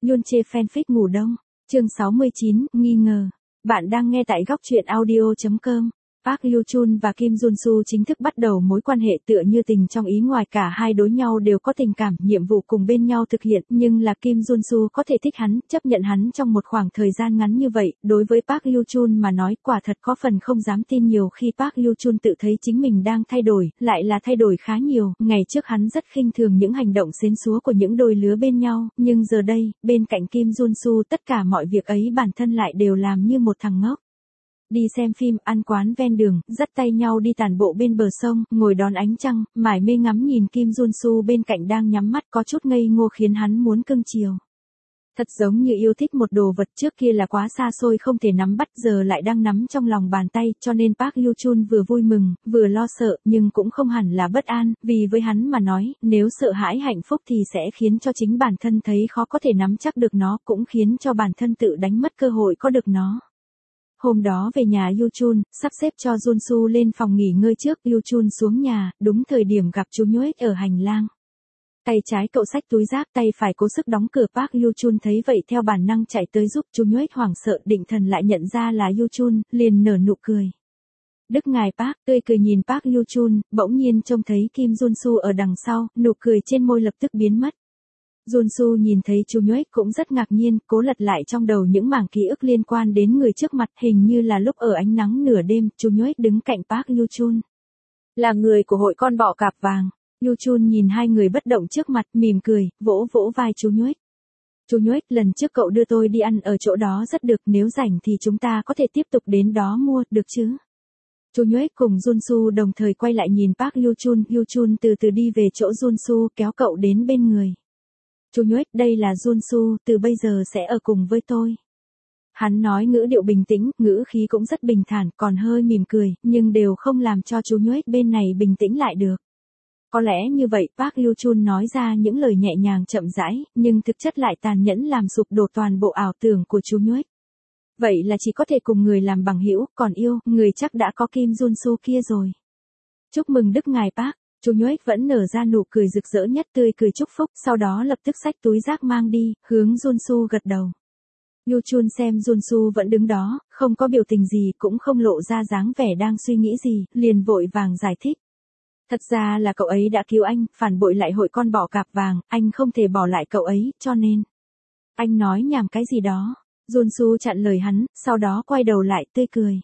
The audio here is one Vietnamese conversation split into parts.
Yoon chê fanfic ngủ đông. Chương 69, nghi ngờ. Bạn đang nghe tại góc truyện audio.com. Park Hyo-chun và Kim Jun-soo chính thức bắt đầu mối quan hệ tựa như tình trong ý ngoài, cả hai đối nhau đều có tình cảm, nhiệm vụ cùng bên nhau thực hiện, nhưng là Kim Jun-soo có thể thích hắn, chấp nhận hắn trong một khoảng thời gian ngắn như vậy, đối với Park Hyo-chun mà nói quả thật có phần không dám tin nhiều khi Park Hyo-chun tự thấy chính mình đang thay đổi, lại là thay đổi khá nhiều, ngày trước hắn rất khinh thường những hành động xến xúa của những đôi lứa bên nhau, nhưng giờ đây, bên cạnh Kim Jun-soo tất cả mọi việc ấy bản thân lại đều làm như một thằng ngốc. Đi xem phim, ăn quán ven đường, dắt tay nhau đi tản bộ bên bờ sông, ngồi đón ánh trăng, mải mê ngắm nhìn Kim Jun-soo bên cạnh đang nhắm mắt có chút ngây ngô khiến hắn muốn cưng chiều. Thật giống như yêu thích một đồ vật, trước kia là quá xa xôi không thể nắm bắt, giờ lại đang nắm trong lòng bàn tay, cho nên Park Hyo-chun vừa vui mừng, vừa lo sợ, nhưng cũng không hẳn là bất an, vì với hắn mà nói, nếu sợ hãi hạnh phúc thì sẽ khiến cho chính bản thân thấy khó có thể nắm chắc được nó, cũng khiến cho bản thân tự đánh mất cơ hội có được nó. Hôm đó về nhà Hyo-chun, sắp xếp cho Jun-soo lên phòng nghỉ ngơi trước, Hyo-chun xuống nhà, đúng thời điểm gặp chú Nhoếch ở hành lang. Tay trái cậu xách túi rác, tay phải cố sức đóng cửa. Park Hyo-chun thấy vậy theo bản năng chạy tới giúp. Chú Nhoếch hoảng sợ, định thần lại nhận ra là Hyo-chun, liền nở nụ cười. Đức ngài Park, tươi cười nhìn Park Hyo-chun, bỗng nhiên trông thấy Kim Jun-soo ở đằng sau, nụ cười trên môi lập tức biến mất. Jun-soo nhìn thấy chú Nhoếch cũng rất ngạc nhiên, cố lật lại trong đầu những mảng ký ức liên quan đến người trước mặt, hình như là lúc ở ánh nắng nửa đêm, chú Nhoếch đứng cạnh Park Hyo-chun. Là người của hội con bọ cạp vàng. Hyo-chun nhìn hai người bất động trước mặt, mỉm cười, vỗ vỗ vai chú Nhoếch. Chú Nhoếch, lần trước cậu đưa tôi đi ăn ở chỗ đó rất được, nếu rảnh thì chúng ta có thể tiếp tục đến đó mua, được chứ? Chú Nhoếch cùng Jun-soo đồng thời quay lại nhìn Park Hyo-chun. Hyo-chun từ từ đi về chỗ Jun-soo, kéo cậu đến bên người. Chú Nhoếch, đây là Jun-soo, từ bây giờ sẽ ở cùng với tôi. Hắn nói ngữ điệu bình tĩnh, ngữ khí cũng rất bình thản, còn hơi mỉm cười, nhưng đều không làm cho chú Nhoếch bên này bình tĩnh lại được. Có lẽ như vậy, Park Hyo-chun nói ra những lời nhẹ nhàng chậm rãi, nhưng thực chất lại tàn nhẫn làm sụp đổ toàn bộ ảo tưởng của chú Nhoếch. Vậy là chỉ có thể cùng người làm bằng hữu, còn yêu, người chắc đã có Kim Jun-soo kia rồi. Chúc mừng Đức ngài Park. Chú Nhoếch vẫn nở ra nụ cười rực rỡ nhất, tươi cười chúc phúc, sau đó lập tức xách túi rác mang đi, hướng Jun-soo gật đầu. Hyo-chun xem Jun-soo vẫn đứng đó, không có biểu tình gì, cũng không lộ ra dáng vẻ đang suy nghĩ gì, liền vội vàng giải thích. Thật ra là cậu ấy đã cứu anh, phản bội lại hội con bọ cạp vàng, anh không thể bỏ lại cậu ấy, cho nên. Anh nói nhảm cái gì đó. Jun-soo chặn lời hắn, sau đó quay đầu lại tươi cười.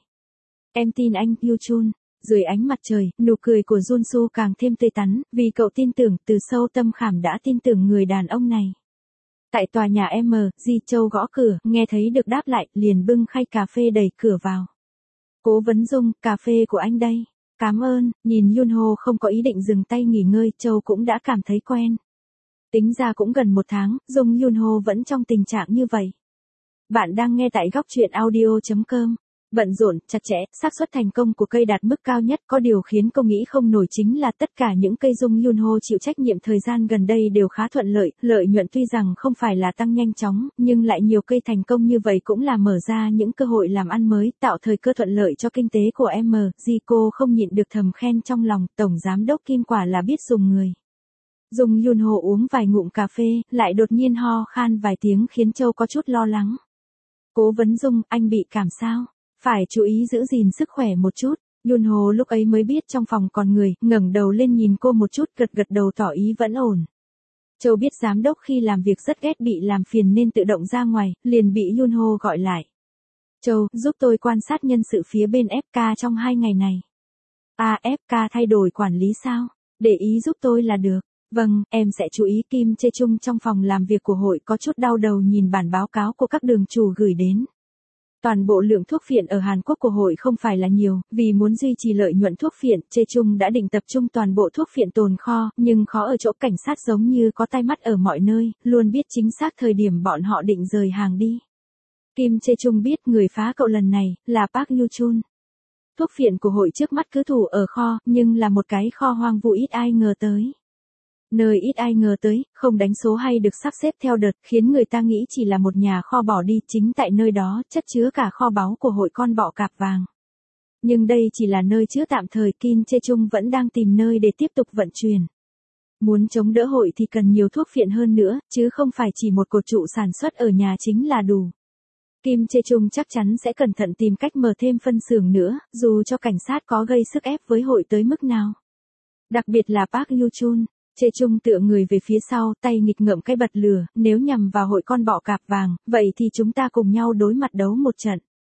Em tin anh, Hyo-chun. Dưới ánh mặt trời, nụ cười của Jun-soo càng thêm tươi tắn, vì cậu tin tưởng, từ sâu tâm khảm đã tin tưởng người đàn ông này. Tại tòa nhà M, Ji Châu gõ cửa, nghe thấy được đáp lại, liền bưng khay cà phê đẩy cửa vào. Cố Vấn Dung, cà phê của anh đây. Cảm ơn. Nhìn Yunho không có ý định dừng tay nghỉ ngơi, Châu cũng đã cảm thấy quen. Tính ra cũng gần một tháng, Dung Yunho vẫn trong tình trạng như vậy. Bạn đang nghe tại góc truyện audio.com. Bận rộn, chặt chẽ, xác suất thành công của cây đạt mức cao nhất, có điều khiến cô nghĩ không nổi chính là tất cả những cây Dung Yunho chịu trách nhiệm thời gian gần đây đều khá thuận lợi, lợi nhuận tuy rằng không phải là tăng nhanh chóng, nhưng lại nhiều cây thành công như vậy cũng là mở ra những cơ hội làm ăn mới, tạo thời cơ thuận lợi cho kinh tế của Ji. Cô không nhịn được thầm khen trong lòng, tổng giám đốc Kim quả là biết dùng người. Dung Yunho uống vài ngụm cà phê, lại đột nhiên ho khan vài tiếng khiến Châu có chút lo lắng. Cố Vấn Dung, anh bị cảm sao? Phải chú ý giữ gìn sức khỏe một chút. Yunho lúc ấy mới biết trong phòng còn người, ngẩng đầu lên nhìn cô một chút, gật gật đầu tỏ ý vẫn ổn. Châu biết giám đốc khi làm việc rất ghét bị làm phiền nên tự động ra ngoài, liền bị Yunho gọi lại. Châu, giúp tôi quan sát nhân sự phía bên FK trong 2 ngày này. FK thay đổi quản lý sao? Để ý giúp tôi là được. Vâng, em sẽ chú ý. Kim Chê Chung trong phòng làm việc của hội có chút đau đầu nhìn bản báo cáo của các đường chủ gửi đến. Toàn bộ lượng thuốc phiện ở Hàn Quốc của hội không phải là nhiều, vì muốn duy trì lợi nhuận thuốc phiện, Chê Chung đã định tập trung toàn bộ thuốc phiện tồn kho, nhưng khó ở chỗ cảnh sát giống như có tai mắt ở mọi nơi, luôn biết chính xác thời điểm bọn họ định rời hàng đi. Kim Chê Chung biết người phá cậu lần này, là Park Hyo-chun. Thuốc phiện của hội trước mắt cứ thủ ở kho, nhưng là một cái kho hoang vu ít ai ngờ tới. Nơi ít ai ngờ tới, không đánh số hay được sắp xếp theo đợt, khiến người ta nghĩ chỉ là một nhà kho bỏ đi, chính tại nơi đó, chất chứa cả kho báu của hội con bọ cạp vàng. Nhưng đây chỉ là nơi chứa tạm thời, Kim Chê Chung vẫn đang tìm nơi để tiếp tục vận chuyển. Muốn chống đỡ hội thì cần nhiều thuốc phiện hơn nữa, chứ không phải chỉ một cột trụ sản xuất ở nhà chính là đủ. Kim Chae Chung chắc chắn sẽ cẩn thận tìm cách mở thêm phân xưởng nữa, dù cho cảnh sát có gây sức ép với hội tới mức nào. Đặc biệt là Park Hyo-chun. Chae Chung tựa người về phía sau, tay nghịch ngợm cái bật lửa, nếu nhằm vào hội con bọ cạp vàng, vậy thì chúng ta cùng nhau đối mặt đấu một trận.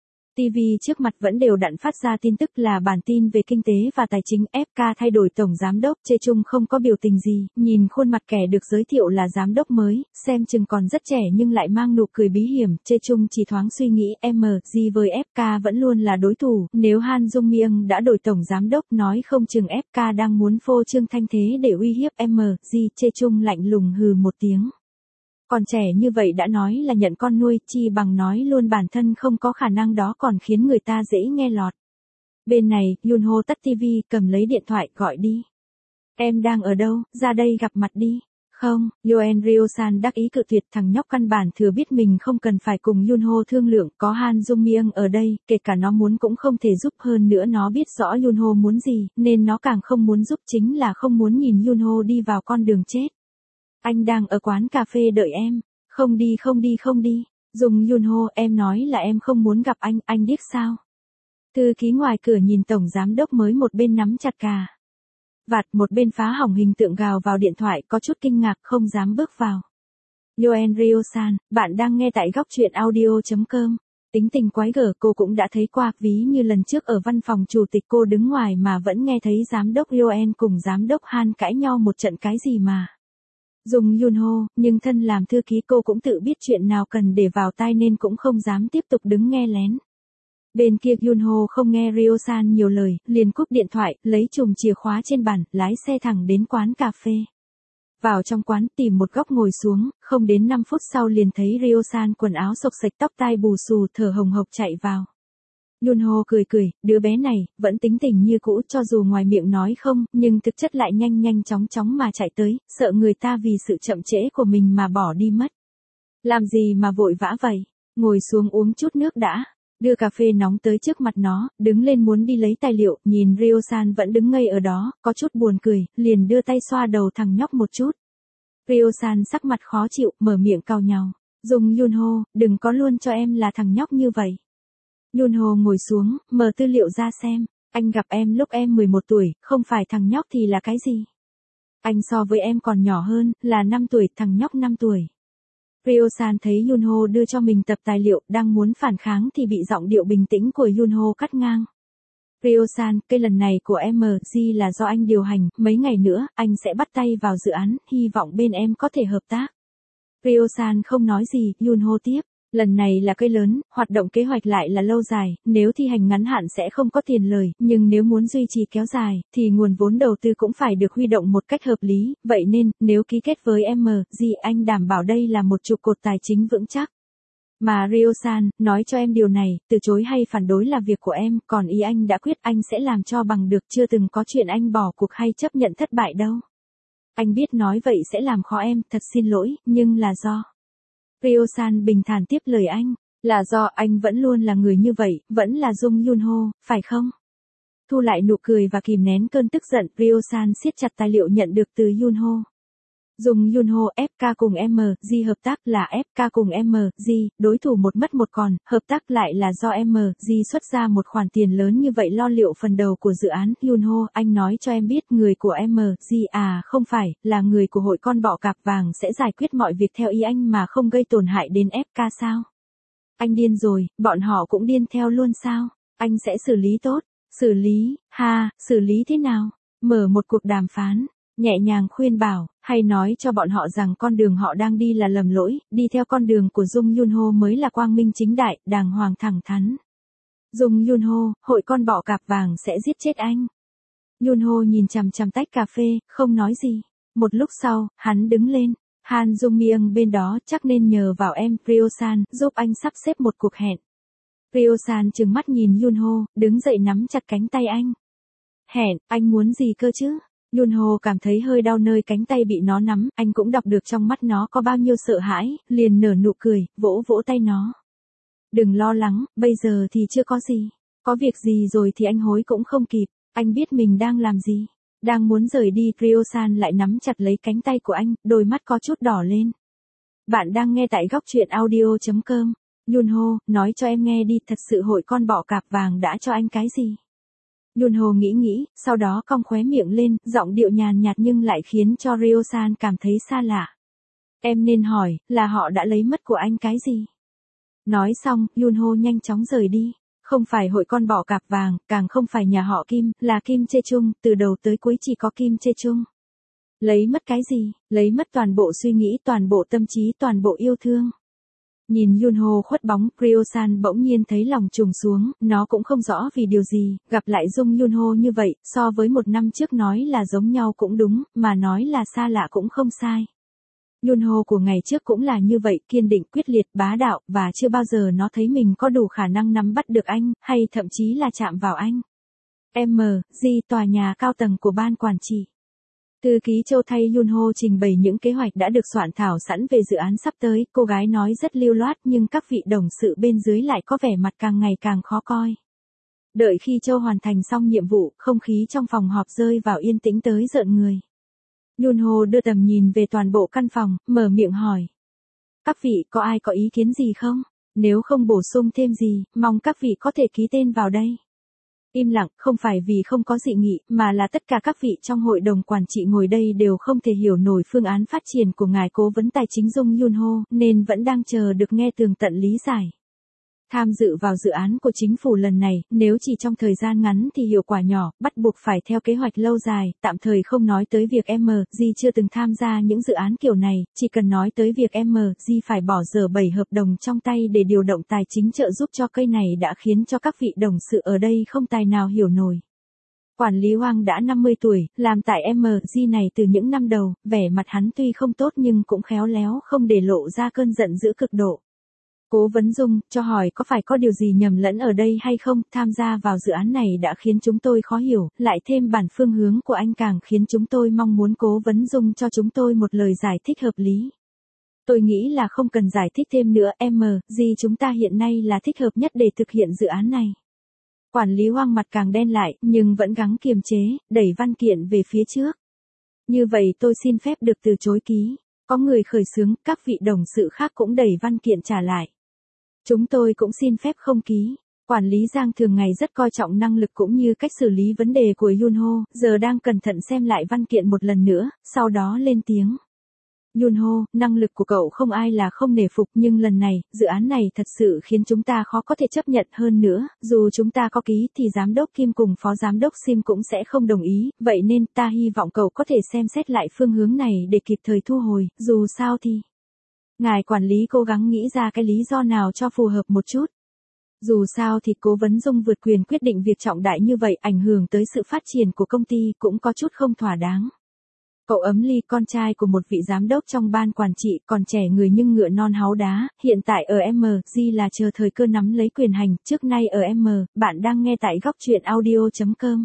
TV trước mặt vẫn đều đặn phát ra tin tức là bản tin về kinh tế và tài chính FK thay đổi tổng giám đốc. Chae Chung không có biểu tình gì, nhìn khuôn mặt kẻ được giới thiệu là giám đốc mới, xem chừng còn rất trẻ nhưng lại mang nụ cười bí hiểm. Chae Chung chỉ thoáng suy nghĩ MG với FK vẫn luôn là đối thủ, nếu Han Jung Myung đã đổi tổng giám đốc nói không chừng FK đang muốn phô trương thanh thế để uy hiếp MG. Chae Chung lạnh lùng hừ một tiếng. Còn trẻ như vậy đã nói là nhận con nuôi, chi bằng nói luôn bản thân không có khả năng đó còn khiến người ta dễ nghe lọt. Bên này, Yunho tắt TV, cầm lấy điện thoại, gọi đi. Em đang ở đâu, ra đây gặp mặt đi. Không, Yoon Ryo-san đắc ý cự tuyệt, thằng nhóc căn bản thừa biết mình không cần phải cùng Yunho thương lượng, có Han Jung Myung ở đây, kể cả nó muốn cũng không thể giúp, hơn nữa nó biết rõ Yunho muốn gì, nên nó càng không muốn giúp, chính là không muốn nhìn Yunho đi vào con đường chết. Anh đang ở quán cà phê đợi em. Không đi không đi không đi. Dùng Yunho, em nói là em không muốn gặp anh điếc sao? Thư ký ngoài cửa nhìn tổng giám đốc mới một bên nắm chặt cà vạt, một bên phá hỏng hình tượng gào vào điện thoại, có chút kinh ngạc không dám bước vào. Yoon Ryo-san, bạn đang nghe tại góc truyện audio.com. Tính tình quái gở cô cũng đã thấy qua, ví như lần trước ở văn phòng chủ tịch cô đứng ngoài mà vẫn nghe thấy giám đốc Yoon cùng giám đốc Han cãi nhau một trận cái gì mà. Dùng Yunho, nhưng thân làm thư ký cô cũng tự biết chuyện nào cần để vào tai nên cũng không dám tiếp tục đứng nghe lén. Bên kia Yunho không nghe Ryo-san nhiều lời, liền cúp điện thoại, lấy chùm chìa khóa trên bàn, lái xe thẳng đến quán cà phê. Vào trong quán tìm một góc ngồi xuống, không đến 5 phút sau liền thấy Ryo-san quần áo xộc xệch tóc tai bù xù thở hồng hộc chạy vào. Yunho cười cười, đứa bé này, vẫn tính tình như cũ cho dù ngoài miệng nói không, nhưng thực chất lại nhanh nhanh chóng chóng mà chạy tới, sợ người ta vì sự chậm trễ của mình mà bỏ đi mất. Làm gì mà vội vã vậy, ngồi xuống uống chút nước đã, đưa cà phê nóng tới trước mặt nó, đứng lên muốn đi lấy tài liệu, nhìn Ryo-san vẫn đứng ngây ở đó, có chút buồn cười, liền đưa tay xoa đầu thằng nhóc một chút. Ryo-san sắc mặt khó chịu, mở miệng cau nhàu, dùng Yunho, đừng có luôn cho em là thằng nhóc như vậy. Yunho ngồi xuống, mở tư liệu ra xem. Anh gặp em lúc em 11 tuổi, không phải thằng nhóc thì là cái gì? Anh so với em còn nhỏ hơn, là 5 tuổi, thằng nhóc 5 tuổi. Ryo-san thấy Yunho đưa cho mình tập tài liệu, đang muốn phản kháng thì bị giọng điệu bình tĩnh của Yunho cắt ngang. Ryo-san, cây lần này của MG là do anh điều hành, mấy ngày nữa, anh sẽ bắt tay vào dự án, hy vọng bên em có thể hợp tác. Ryo-san không nói gì, Yunho tiếp. Lần này là cây lớn, hoạt động kế hoạch lại là lâu dài, nếu thi hành ngắn hạn sẽ không có tiền lời, nhưng nếu muốn duy trì kéo dài, thì nguồn vốn đầu tư cũng phải được huy động một cách hợp lý, vậy nên, nếu ký kết với MG, anh đảm bảo đây là một trụ cột tài chính vững chắc. Mà Ryo-san, nói cho em điều này, từ chối hay phản đối là việc của em, còn ý anh đã quyết anh sẽ làm cho bằng được, chưa từng có chuyện anh bỏ cuộc hay chấp nhận thất bại đâu. Anh biết nói vậy sẽ làm khó em, thật xin lỗi, nhưng là do... Ryo-san bình thản tiếp lời anh, là do anh vẫn luôn là người như vậy, vẫn là Dung Yunho, phải không? Thu lại nụ cười và kìm nén cơn tức giận, Ryo-san siết chặt tài liệu nhận được từ Yunho. Dung Yunho, FK cùng MG hợp tác là FK cùng MG, đối thủ một mất một còn, hợp tác lại là do MG xuất ra một khoản tiền lớn như vậy lo liệu phần đầu của dự án. Yunho, anh nói cho em biết người của MG à, không phải, là người của hội con bọ cạp vàng sẽ giải quyết mọi việc theo ý anh mà không gây tổn hại đến FK sao? Anh điên rồi, bọn họ cũng điên theo luôn sao? Anh sẽ xử lý tốt, xử lý, xử lý thế nào? Mở một cuộc đàm phán. Nhẹ nhàng khuyên bảo, hay nói cho bọn họ rằng con đường họ đang đi là lầm lỗi, đi theo con đường của Dung Yunho mới là quang minh chính đại, đàng hoàng thẳng thắn. Dung Yunho, hội con bọ cạp vàng sẽ giết chết anh. Yunho nhìn chằm chằm tách cà phê, không nói gì. Một lúc sau, hắn đứng lên. Han Jung Myung bên đó chắc nên nhờ vào em, Ryo-san, giúp anh sắp xếp một cuộc hẹn. Ryo-san trừng mắt nhìn Yunho, đứng dậy nắm chặt cánh tay anh. Hẹn, anh muốn gì cơ chứ? Yunho cảm thấy hơi đau nơi cánh tay bị nó nắm, anh cũng đọc được trong mắt nó có bao nhiêu sợ hãi, liền nở nụ cười, vỗ vỗ tay nó. Đừng lo lắng, bây giờ thì chưa có gì. Có việc gì rồi thì anh hối cũng không kịp, anh biết mình đang làm gì. Đang muốn rời đi, Ryo-san lại nắm chặt lấy cánh tay của anh, đôi mắt có chút đỏ lên. Bạn đang nghe tại góc truyện audio.com. Yunho, nói cho em nghe đi, thật sự hội con bọ cạp vàng đã cho anh cái gì? Yunho nghĩ, sau đó cong khóe miệng lên, giọng điệu nhàn nhạt nhưng lại khiến cho Ryo-san cảm thấy xa lạ. Em nên hỏi, là họ đã lấy mất của anh cái gì? Nói xong, Yunho nhanh chóng rời đi. Không phải hội con bọ cạp vàng, càng không phải nhà họ Kim, là Kim Chae Chung, từ đầu tới cuối chỉ có Kim Chae Chung. Lấy mất cái gì? Lấy mất toàn bộ suy nghĩ, toàn bộ tâm trí, toàn bộ yêu thương. Nhìn Yunho khuất bóng, Ryo-san bỗng nhiên thấy lòng trùng xuống, nó cũng không rõ vì điều gì, gặp lại Dung Yunho như vậy, so với một năm trước nói là giống nhau cũng đúng, mà nói là xa lạ cũng không sai. Yunho của ngày trước cũng là như vậy, kiên định, quyết liệt, bá đạo, và chưa bao giờ nó thấy mình có đủ khả năng nắm bắt được anh, hay thậm chí là chạm vào anh. MG, tòa nhà cao tầng của ban quản trị. Thư ký Châu thay Yunho trình bày những kế hoạch đã được soạn thảo sẵn về dự án sắp tới, cô gái nói rất lưu loát nhưng các vị đồng sự bên dưới lại có vẻ mặt càng ngày càng khó coi. Đợi khi Châu hoàn thành xong nhiệm vụ, không khí trong phòng họp rơi vào yên tĩnh tới rợn người. Yunho đưa tầm nhìn về toàn bộ căn phòng, mở miệng hỏi. Các vị có ai có ý kiến gì không? Nếu không bổ sung thêm gì, mong các vị có thể ký tên vào đây. Im lặng, không phải vì không có dị nghị, mà là tất cả các vị trong hội đồng quản trị ngồi đây đều không thể hiểu nổi phương án phát triển của ngài cố vấn tài chính Dung Yunho, nên vẫn đang chờ được nghe tường tận lý giải. Tham dự vào dự án của chính phủ lần này, nếu chỉ trong thời gian ngắn thì hiệu quả nhỏ, bắt buộc phải theo kế hoạch lâu dài, tạm thời không nói tới việc MG chưa từng tham gia những dự án kiểu này, chỉ cần nói tới việc MG phải bỏ dở 7 hợp đồng trong tay để điều động tài chính trợ giúp cho cây này đã khiến cho các vị đồng sự ở đây không tài nào hiểu nổi. Quản lý Hoang đã 50 tuổi, làm tại MG này từ những năm đầu, vẻ mặt hắn tuy không tốt nhưng cũng khéo léo không để lộ ra cơn giận dữ cực độ. Cố vấn Dung, cho hỏi có phải có điều gì nhầm lẫn ở đây hay không, tham gia vào dự án này đã khiến chúng tôi khó hiểu, lại thêm bản phương hướng của anh càng khiến chúng tôi mong muốn Cố vấn Dung cho chúng tôi một lời giải thích hợp lý. Tôi nghĩ là không cần giải thích thêm nữa, MG chúng ta hiện nay là thích hợp nhất để thực hiện dự án này. Quản lý Hoang mặt càng đen lại, nhưng vẫn gắng kiềm chế, đẩy văn kiện về phía trước. Như vậy tôi xin phép được từ chối ký. Có người khởi xướng, các vị đồng sự khác cũng đẩy văn kiện trả lại. Chúng tôi cũng xin phép không ký. Quản lý Giang thường ngày rất coi trọng năng lực cũng như cách xử lý vấn đề của Yunho, giờ đang cẩn thận xem lại văn kiện một lần nữa, sau đó lên tiếng. Yunho, năng lực của cậu không ai là không nể phục nhưng lần này, dự án này thật sự khiến chúng ta khó có thể chấp nhận hơn nữa, dù chúng ta có ký thì giám đốc Kim cùng phó giám đốc Sim cũng sẽ không đồng ý, vậy nên ta hy vọng cậu có thể xem xét lại phương hướng này để kịp thời thu hồi, dù sao thì. Ngài quản lý cố gắng nghĩ ra cái lý do nào cho phù hợp một chút. Dù sao thì Cố vấn Dung vượt quyền quyết định việc trọng đại như vậy ảnh hưởng tới sự phát triển của công ty cũng có chút không thỏa đáng. Cậu Ấm Ly, con trai của một vị giám đốc trong ban quản trị, còn trẻ người nhưng ngựa non háu đá, hiện tại ở MG là chờ thời cơ nắm lấy quyền hành, trước nay ở bạn đang nghe tại góc truyện audio.com.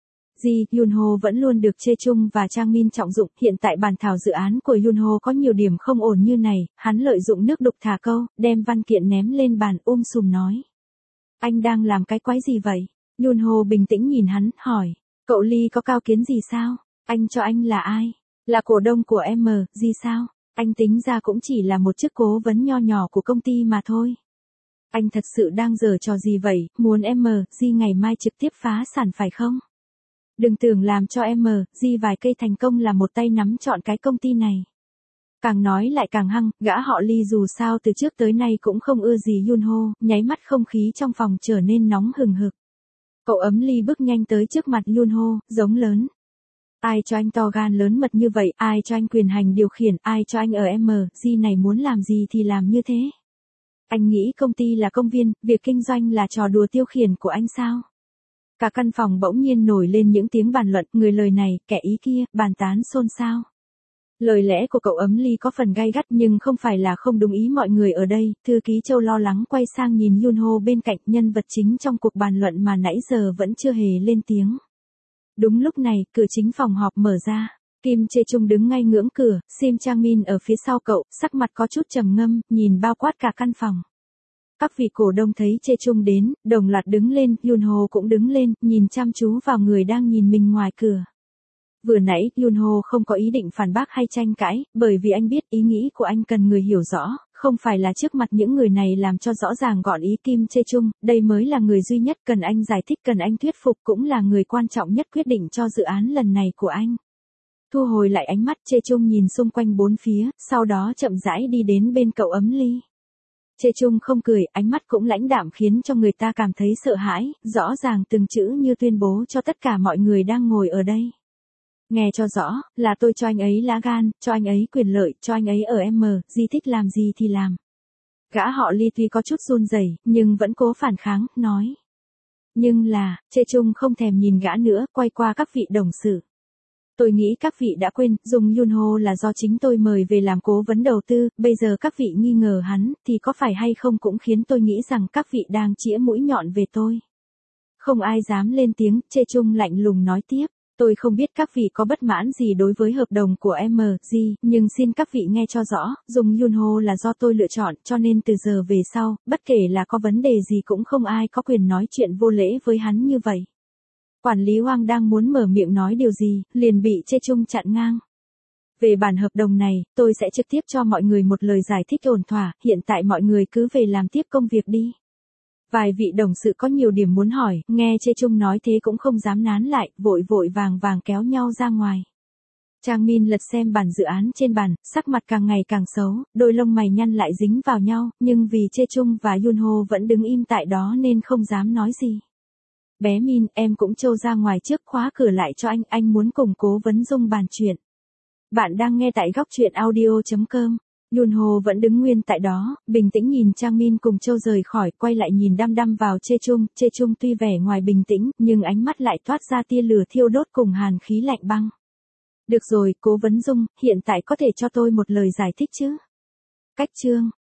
Yunho vẫn luôn được Chae Chung và Chang Min trọng dụng, hiện tại bản thảo dự án của Yunho có nhiều điểm không ổn như này, hắn lợi dụng nước đục thả câu, đem văn kiện ném lên bàn sùm nói. Anh đang làm cái quái gì vậy? Yunho bình tĩnh nhìn hắn, hỏi, cậu Ly có cao kiến gì sao? Anh cho anh là ai? Là cổ đông của MG sao? Anh tính ra cũng chỉ là một chức cố vấn nho nhỏ của công ty mà thôi. Anh thật sự đang giở trò gì vậy, muốn MG ngày mai trực tiếp phá sản phải không? Đừng tưởng làm cho MG vài cây thành công là một tay nắm trọn cái công ty này. Càng nói lại càng hăng, gã họ Ly dù sao từ trước tới nay cũng không ưa gì Yunho, nháy mắt không khí trong phòng trở nên nóng hừng hực. Cậu Ấm Ly bước nhanh tới trước mặt Yunho, giống lớn. Ai cho anh to gan lớn mật như vậy, ai cho anh quyền hành điều khiển, ai cho anh ở MG này muốn làm gì thì làm như thế. Anh nghĩ công ty là công viên, việc kinh doanh là trò đùa tiêu khiển của anh sao? Cả căn phòng bỗng nhiên nổi lên những tiếng bàn luận, người lời này, kẻ ý kia, bàn tán xôn xao. Lời lẽ của cậu Ấm Ly có phần gay gắt nhưng không phải là không đúng ý mọi người ở đây, thư ký Châu lo lắng quay sang nhìn Yunho bên cạnh, nhân vật chính trong cuộc bàn luận mà nãy giờ vẫn chưa hề lên tiếng. Đúng lúc này, cửa chính phòng họp mở ra. Kim Chae Chung đứng ngay ngưỡng cửa, Sim Chang Min ở phía sau cậu, sắc mặt có chút trầm ngâm, nhìn bao quát cả căn phòng. Các vị cổ đông thấy Chae Chung đến, đồng loạt đứng lên, Yunho cũng đứng lên, nhìn chăm chú vào người đang nhìn mình ngoài cửa. Vừa nãy, Yunho không có ý định phản bác hay tranh cãi, bởi vì anh biết ý nghĩ của anh cần người hiểu rõ, không phải là trước mặt những người này làm cho rõ ràng gọn ý Kim Chae-chung, đây mới là người duy nhất cần anh giải thích, cần anh thuyết phục, cũng là người quan trọng nhất quyết định cho dự án lần này của anh. Thu hồi lại ánh mắt, Chae-chung nhìn xung quanh bốn phía, sau đó chậm rãi đi đến bên cậu ấm ly. Chae-chung không cười, ánh mắt cũng lãnh đạm khiến cho người ta cảm thấy sợ hãi, rõ ràng từng chữ như tuyên bố cho tất cả mọi người đang ngồi ở đây. Nghe cho rõ, là tôi cho anh ấy lá gan, cho anh ấy quyền lợi, cho anh ấy ở gì thích làm gì thì làm. Gã họ Ly tuy có chút run rẩy, nhưng vẫn cố phản kháng, nói. Nhưng là, Chae-chung không thèm nhìn gã nữa, quay qua các vị đồng sự. Tôi nghĩ các vị đã quên, dùng Yunho là do chính tôi mời về làm cố vấn đầu tư, bây giờ các vị nghi ngờ hắn, thì có phải hay không cũng khiến tôi nghĩ rằng các vị đang chĩa mũi nhọn về tôi. Không ai dám lên tiếng, Chae-chung lạnh lùng nói tiếp. Tôi không biết các vị có bất mãn gì đối với hợp đồng của nhưng xin các vị nghe cho rõ, dùng Yunho là do tôi lựa chọn, cho nên từ giờ về sau, bất kể là có vấn đề gì cũng không ai có quyền nói chuyện vô lễ với hắn như vậy. Quản lý Hoang đang muốn mở miệng nói điều gì, liền bị Chae-chung chặn ngang. Về bản hợp đồng này, tôi sẽ trực tiếp cho mọi người một lời giải thích ổn thỏa, hiện tại mọi người cứ về làm tiếp công việc đi. Vài vị đồng sự có nhiều điểm muốn hỏi, nghe Chae-chung nói thế cũng không dám nán lại, vội vội vàng vàng kéo nhau ra ngoài. Trang Min lật xem bản dự án trên bàn, sắc mặt càng ngày càng xấu, đôi lông mày nhăn lại dính vào nhau, nhưng vì Chae-chung và Yunho vẫn đứng im tại đó nên không dám nói gì. Bé Min, em cũng trâu ra ngoài trước, khóa cửa lại cho anh muốn cùng cố vấn Dung bàn chuyện. Bạn đang nghe tại góc truyện audio.com. Yunho vẫn đứng nguyên tại đó, bình tĩnh nhìn Trang Min cùng Châu rời khỏi, quay lại nhìn đăm đăm vào Chae-chung. Chae-chung tuy vẻ ngoài bình tĩnh, nhưng ánh mắt lại toát ra tia lửa thiêu đốt cùng hàn khí lạnh băng. Được rồi, cố vấn Dung, hiện tại có thể cho tôi một lời giải thích chứ? Cách chương.